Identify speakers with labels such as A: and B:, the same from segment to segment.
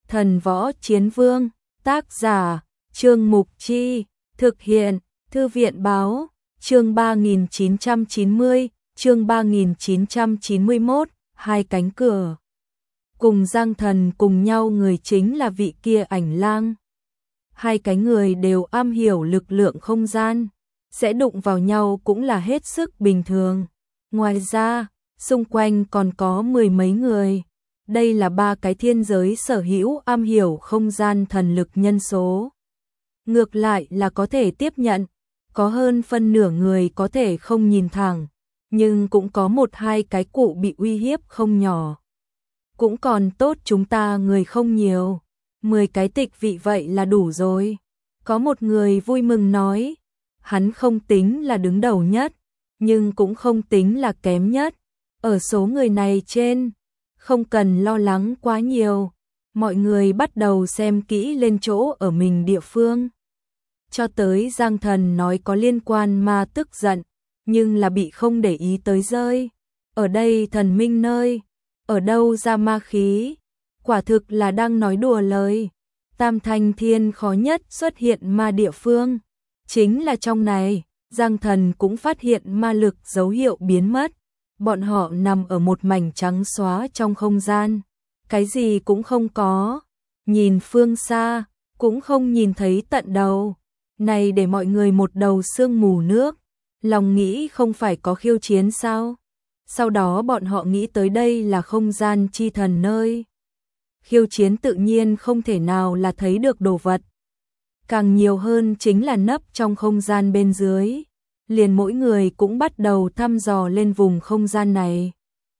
A: Thần Võ Chiến Vương, tác giả, Trương Mục Chi, thực hiện, Thư viện Báo, chương 3990, chương 3991, hai cánh cửa. Cùng Giang Thần cùng nhau người chính là vị kia Ảnh Lang. Hai cái người đều am hiểu lực lượng không gian, sẽ đụng vào nhau cũng là hết sức bình thường. Ngoài ra, xung quanh còn có mười mấy người. Đây là ba cái thiên giới sở hữu am hiểu không gian thần lực nhân số. Ngược lại là có thể tiếp nhận, có hơn phân nửa người có thể không nhìn thẳng, nhưng cũng có một hai cái cụ bị uy hiếp không nhỏ. Cũng còn tốt chúng ta người không nhiều, 10 cái tịch vị vậy là đủ rồi. Có một người vui mừng nói, hắn không tính là đứng đầu nhất, nhưng cũng không tính là kém nhất. Ở số người này trên, không cần lo lắng quá nhiều. Mọi người bắt đầu xem kỹ lên chỗ ở mình địa phương. Cho tới Giang Thần nói có liên quan ma tức giận, nhưng là bị không để ý tới rơi. Ở đây thần minh nơi, ở đâu ra ma khí? Quả thực là đang nói đùa lời. Tam Thanh Thiên khó nhất xuất hiện ma địa phương. Chính là trong này, Giang Thần cũng phát hiện ma lực dấu hiệu biến mất. Bọn họ nằm ở một mảnh trắng xóa trong không gian. Cái gì cũng không có. Nhìn phương xa, cũng không nhìn thấy tận đầu. Này để mọi người một đầu sương mù nước. Lòng nghĩ không phải có khiêu chiến sao? Sau đó bọn họ nghĩ tới đây là không gian chi thần nơi. Khiêu chiến tự nhiên không thể nào là thấy được đồ vật. Càng nhiều hơn chính là nấp trong không gian bên dưới. Liền mỗi người cũng bắt đầu thăm dò lên vùng không gian này.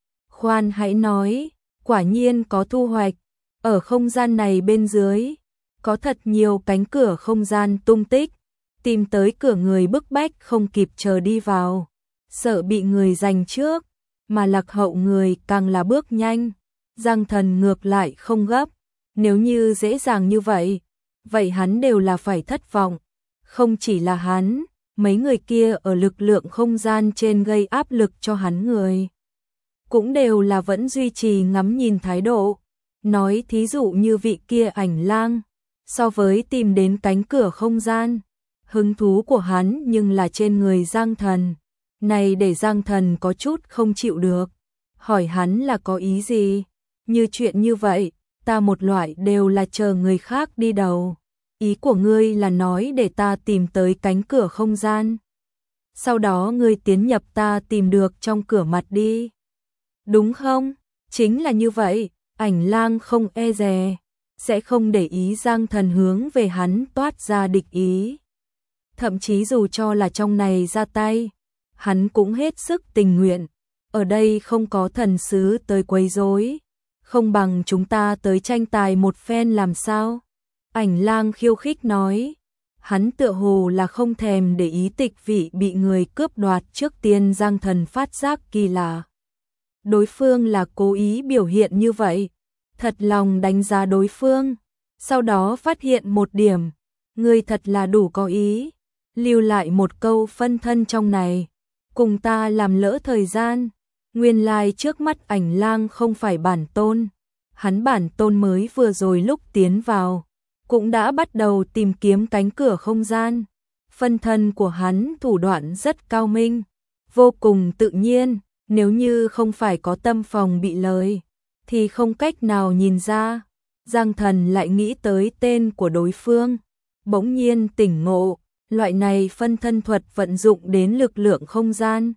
A: Khoan hãy nói, quả nhiên có thu hoạch. Ở không gian này bên dưới, có thật nhiều cánh cửa không gian tung tích. Tìm tới cửa người bức bách không kịp chờ đi vào. Sợ bị người giành trước, mà lạc hậu người càng là bước nhanh. Giang Thần ngược lại không gấp. Nếu như dễ dàng như vậy, vậy hắn đều là phải thất vọng. Không chỉ là hắn, mấy người kia ở lực lượng không gian trên gây áp lực cho hắn người. Cũng đều là vẫn duy trì ngắm nhìn thái độ. Nói thí dụ như vị kia Ảnh Lang, so với tìm đến cánh cửa không gian, hứng thú của hắn nhưng là trên người Giang Thần. Này để Giang Thần có chút không chịu được. Hỏi hắn là có ý gì? Như chuyện như vậy, ta một loại đều là chờ người khác đi đầu. Ý của ngươi là nói để ta tìm tới cánh cửa không gian. Sau đó ngươi tiến nhập ta tìm được trong cửa mặt đi. Đúng không? Chính là như vậy, Ảnh Lang không e dè, sẽ không để ý Giang Thần hướng về hắn toát ra địch ý. Thậm chí dù cho là trong này ra tay, hắn cũng hết sức tình nguyện. Ở đây không có thần sứ tới quấy rối, không bằng chúng ta tới tranh tài một phen làm sao? Ảnh Lang khiêu khích nói. Hắn tựa hồ là không thèm để ý tịch vị bị người cướp đoạt trước tiên. Giang Thần phát giác kỳ lạ. Đối phương là cố ý biểu hiện như vậy, thật lòng đánh giá đối phương, sau đó phát hiện một điểm, người thật là đủ có ý, lưu lại một câu phân thân trong này, cùng ta làm lỡ thời gian. Nguyên lai trước mắt Ảnh Lang không phải bản tôn, hắn bản tôn mới vừa rồi lúc tiến vào, cũng đã bắt đầu tìm kiếm cánh cửa không gian. Phân thân của hắn thủ đoạn rất cao minh, vô cùng tự nhiên, nếu như không phải có tâm phòng bị lời, thì không cách nào nhìn ra. Giang Thần lại nghĩ tới tên của đối phương, bỗng nhiên tỉnh ngộ, loại này phân thân thuật vận dụng đến lực lượng không gian.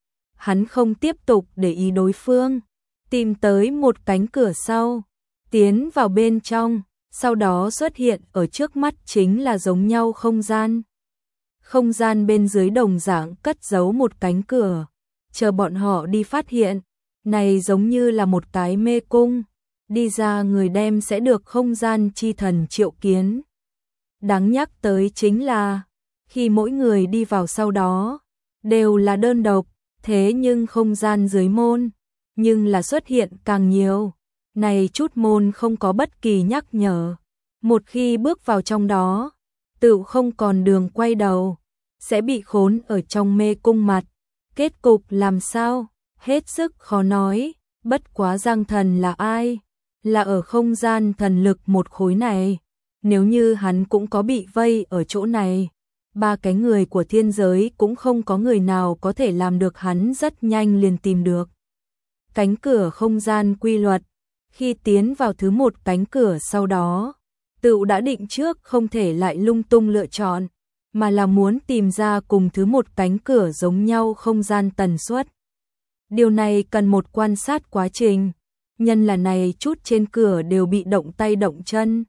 A: Hắn không tiếp tục để ý đối phương, tìm tới một cánh cửa sau, tiến vào bên trong, sau đó xuất hiện ở trước mắt chính là giống nhau không gian. Không gian bên dưới đồng dạng cất giấu một cánh cửa, chờ bọn họ đi phát hiện, này giống như là một cái mê cung, đi ra người đem sẽ được không gian chi thần triệu kiến. Đáng nhắc tới chính là, khi mỗi người đi vào sau đó, đều là đơn độc, thế nhưng không gian dưới môn, nhưng là xuất hiện càng nhiều. Này chút môn không có bất kỳ nhắc nhở, một khi bước vào trong đó, tự không còn đường quay đầu, sẽ bị khốn ở trong mê cung mặt. Kết cục làm sao? Hết sức khó nói, bất quá Giang Thần là ai? là ở không gian thần lực một khối này. Nếu như hắn cũng có bị vây ở chỗ này, ba cái người của thiên giới cũng không có người nào có thể làm được, hắn rất nhanh liền tìm được. Cánh cửa không gian quy luật, khi tiến vào thứ một cánh cửa sau đó, tự đã định trước không thể lại lung tung lựa chọn, mà là muốn tìm ra cùng thứ một cánh cửa giống nhau không gian tần suất. Điều này cần một quan sát quá trình, nhân là này chút trên cửa đều bị động tay động chân.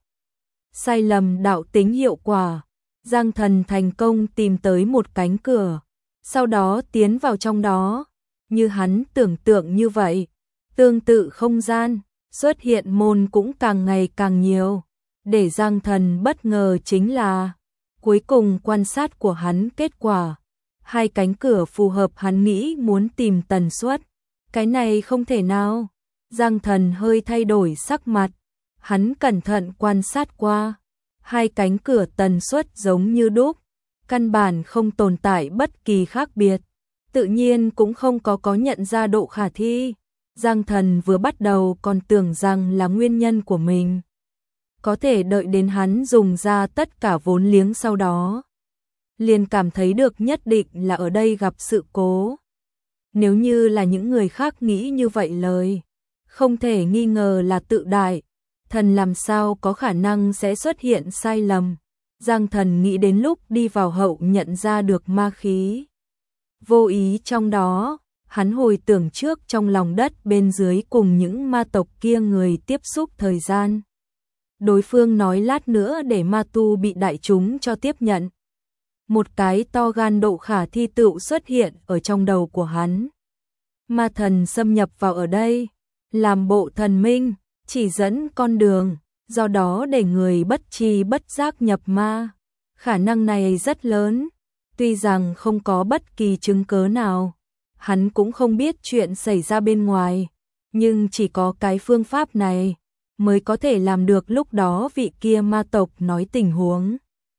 A: Sai lầm đạo tính hiệu quả, Giang Thần thành công tìm tới một cánh cửa, sau đó tiến vào trong đó, như hắn tưởng tượng như vậy, tương tự không gian, xuất hiện môn cũng càng ngày càng nhiều. Để Giang Thần bất ngờ chính là, cuối cùng quan sát của hắn kết quả, hai cánh cửa phù hợp hắn nghĩ muốn tìm tần suất. Cái này không thể nào. Giang Thần hơi thay đổi sắc mặt, hắn cẩn thận quan sát qua, hai cánh cửa tần suất giống như đúc, căn bản không tồn tại bất kỳ khác biệt, tự nhiên cũng không có nhận ra độ khả thi. Giang Thần vừa bắt đầu còn tưởng rằng là nguyên nhân của mình, có thể đợi đến hắn dùng ra tất cả vốn liếng sau đó, liền cảm thấy được nhất định là ở đây gặp sự cố. Nếu như là những người khác nghĩ như vậy lời, không thể nghi ngờ là tự đại, thần làm sao có khả năng sẽ xuất hiện sai lầm. Giang Thần nghĩ đến lúc đi vào hậu nhận ra được ma khí. Vô ý trong đó, hắn hồi tưởng trước trong lòng đất bên dưới cùng những ma tộc kia người tiếp xúc thời gian. Đối phương nói lát nữa để ma tu bị đại chúng cho tiếp nhận. Một cái to gan độ khả thi tựu xuất hiện ở trong đầu của hắn. Ma thần xâm nhập vào ở đây, làm bộ thần minh, chỉ dẫn con đường, do đó để người bất tri bất giác nhập ma. Khả năng này rất lớn, tuy rằng không có bất kỳ chứng cớ nào, hắn cũng không biết chuyện xảy ra bên ngoài, nhưng chỉ có cái phương pháp này mới có thể làm được lúc đó vị kia ma tộc nói tình huống.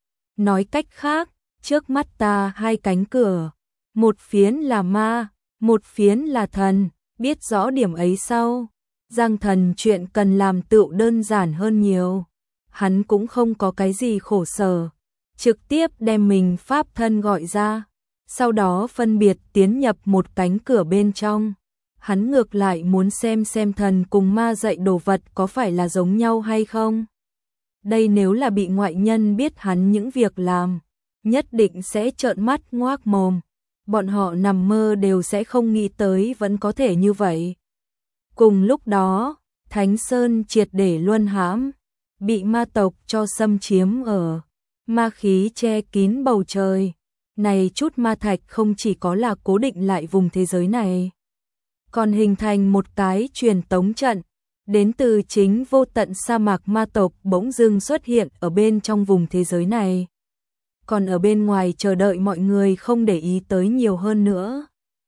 A: Nói cách khác, trước mắt ta hai cánh cửa, một phiến là ma, một phiến là thần, biết rõ điểm ấy sau, Giang Thần chuyện cần làm tựu đơn giản hơn nhiều. Hắn cũng không có cái gì khổ sở, trực tiếp đem mình pháp thân gọi ra, sau đó phân biệt tiến nhập một cánh cửa bên trong. Hắn ngược lại muốn xem thần cùng ma dạy đồ vật có phải là giống nhau hay không. Đây nếu là bị ngoại nhân biết hắn những việc làm, nhất định sẽ trợn mắt ngoác mồm. Bọn họ nằm mơ đều sẽ không nghĩ tới vẫn có thể như vậy. Cùng lúc đó, Thánh Sơn triệt để luân hãm, bị ma tộc cho xâm chiếm ở. Ma khí che kín bầu trời. Này chút ma thạch không chỉ có là cố định lại vùng thế giới này, còn hình thành một cái truyền tống trận, đến từ chính vô tận sa mạc ma tộc bỗng dưng xuất hiện ở bên trong vùng thế giới này. Còn ở bên ngoài chờ đợi mọi người không để ý tới nhiều hơn nữa.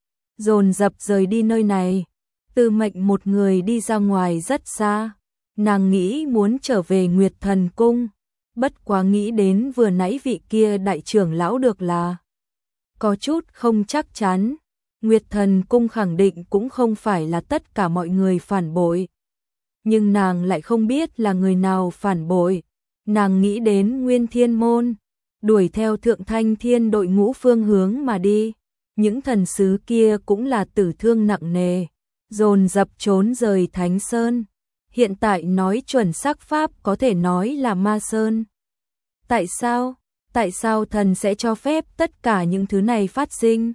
A: Dồn dập rời đi nơi này, Tư Mệnh một người đi ra ngoài rất xa, nàng nghĩ muốn trở về Nguyệt Thần Cung, bất quá nghĩ đến vừa nãy vị kia đại trưởng lão được là có chút không chắc chắn. Nguyệt Thần Cung khẳng định cũng không phải là tất cả mọi người phản bội, nhưng nàng lại không biết là người nào phản bội. Nàng nghĩ đến Nguyên Thiên Môn, đuổi theo Thượng Thanh Thiên đội ngũ phương hướng mà đi. Những thần sứ kia cũng là tử thương nặng nề, dồn dập trốn rời Thánh Sơn. Hiện tại nói chuẩn xác pháp có thể nói là Ma Sơn. Tại sao? Tại sao thần sẽ cho phép tất cả những thứ này phát sinh?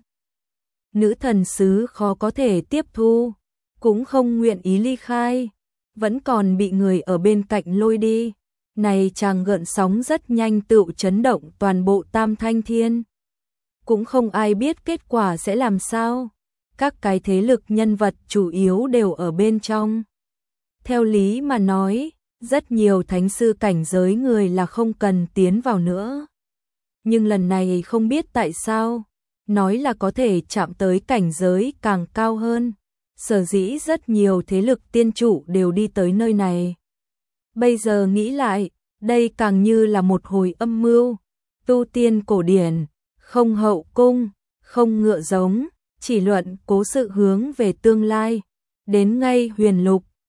A: Nữ thần sứ khó có thể tiếp thu, cũng không nguyện ý ly khai, vẫn còn bị người ở bên cạnh lôi đi. Này chàng gợn sóng rất nhanh tựu chấn động toàn bộ Tam Thanh Thiên. Cũng không ai biết kết quả sẽ làm sao. Các cái thế lực nhân vật chủ yếu đều ở bên trong. Theo lý mà nói, rất nhiều thánh sư cảnh giới người là không cần tiến vào nữa. Nhưng lần này không biết tại sao, nói là có thể chạm tới cảnh giới càng cao hơn. Sở dĩ rất nhiều thế lực tiên chủ đều đi tới nơi này. Bây giờ nghĩ lại, đây càng như là một hồi âm mưu, tu tiên cổ điển, không hậu cung, không ngựa giống, chỉ luận cố sự hướng về tương lai. Đến ngay huyền lục,